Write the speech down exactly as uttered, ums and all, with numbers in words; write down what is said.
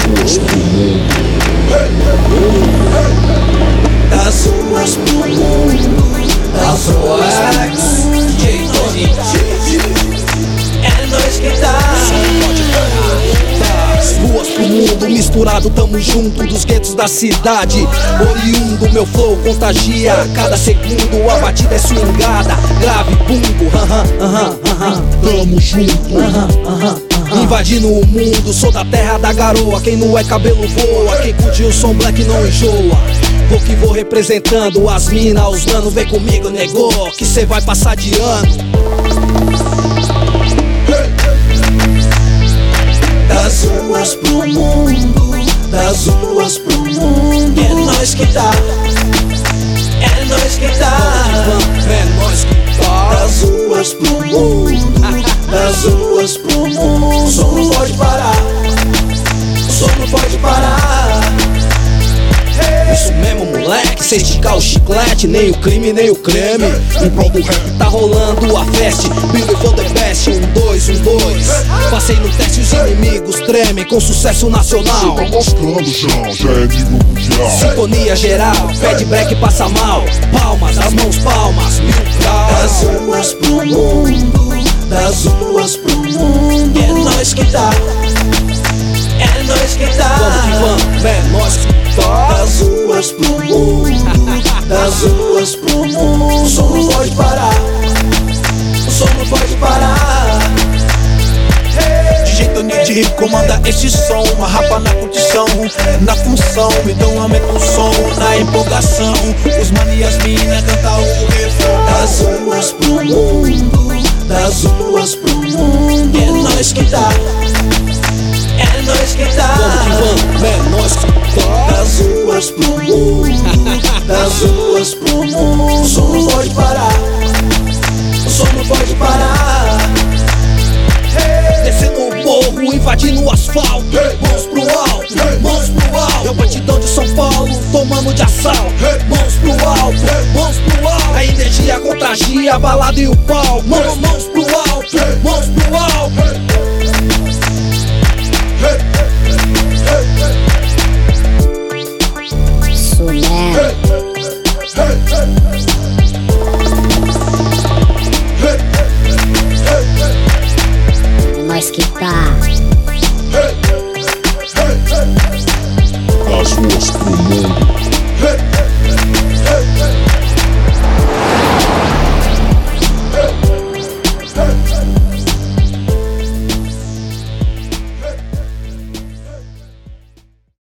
ruas pro mundo. Das ruas pro mundo. Das ruas pro mundo. D J Tony. É nós que tá. Das ruas pro mundo, misturado, tamo junto. Dos guetos da cidade, oriundo, meu flow contagia. Cada segundo a batida é swingada. Grave, bumbo, aham, aham, aham. Tamo junto. Aham, aham. Invadindo o mundo, sou da terra da garoa. Quem não é cabelo voa, quem curte o som black não enjoa. Vou que vou representando as mina, os mano, vem comigo, negou, que cê vai passar de ano. Das ruas pro mundo, das ruas pro mundo. É nós que tá, é nós que tá. É nós que tá. Das ruas pro mundo, das ruas pro mundo. O som não pode parar, o som não pode parar. Isso mesmo, moleque, sem esticar o chiclete, nem o crime, nem o creme. Em prol do rap Tá rolando a festa, beautiful the best, um, dois, um, dois. Passei no teste, os inimigos tremem com sucesso nacional. tá mostrando já, já é nível mundial. Sintonia geral, pede break, passa mal. Palmas, as mãos, palmas, mil Das graus. ruas pro mundo, das ruas pro mundo. É nós que tá, é nós que tá. Vamos que vamos, é nós que tá. Das ruas pro mundo, das ruas pro mundo. O som não pode parar, o som não pode parar. De jeito de comanda esse som, uma rapa na curtição, na função, então aumenta o som, na empolgação. Os mano e as mina canta o refrão. Das ruas pro mundo, das ruas pro mundo. É nós que tá, é nós que tá. Vamos que vamos, é nós que tá. Das ruas pro mundo, das ruas pro mundo. O som não pode parar, o som não pode parar. Descendo o morro, invadindo o asfalto. Mãos pro alto, mãos pro alto. É o batidão de São Paulo, tomando de assalto. Mãos pro alto, mãos pro alto. A energia contagia, a balada e o pau. Mãos, mãos pro alto, mãos pro alto. Sulé. É nós que tá. Das ruas pro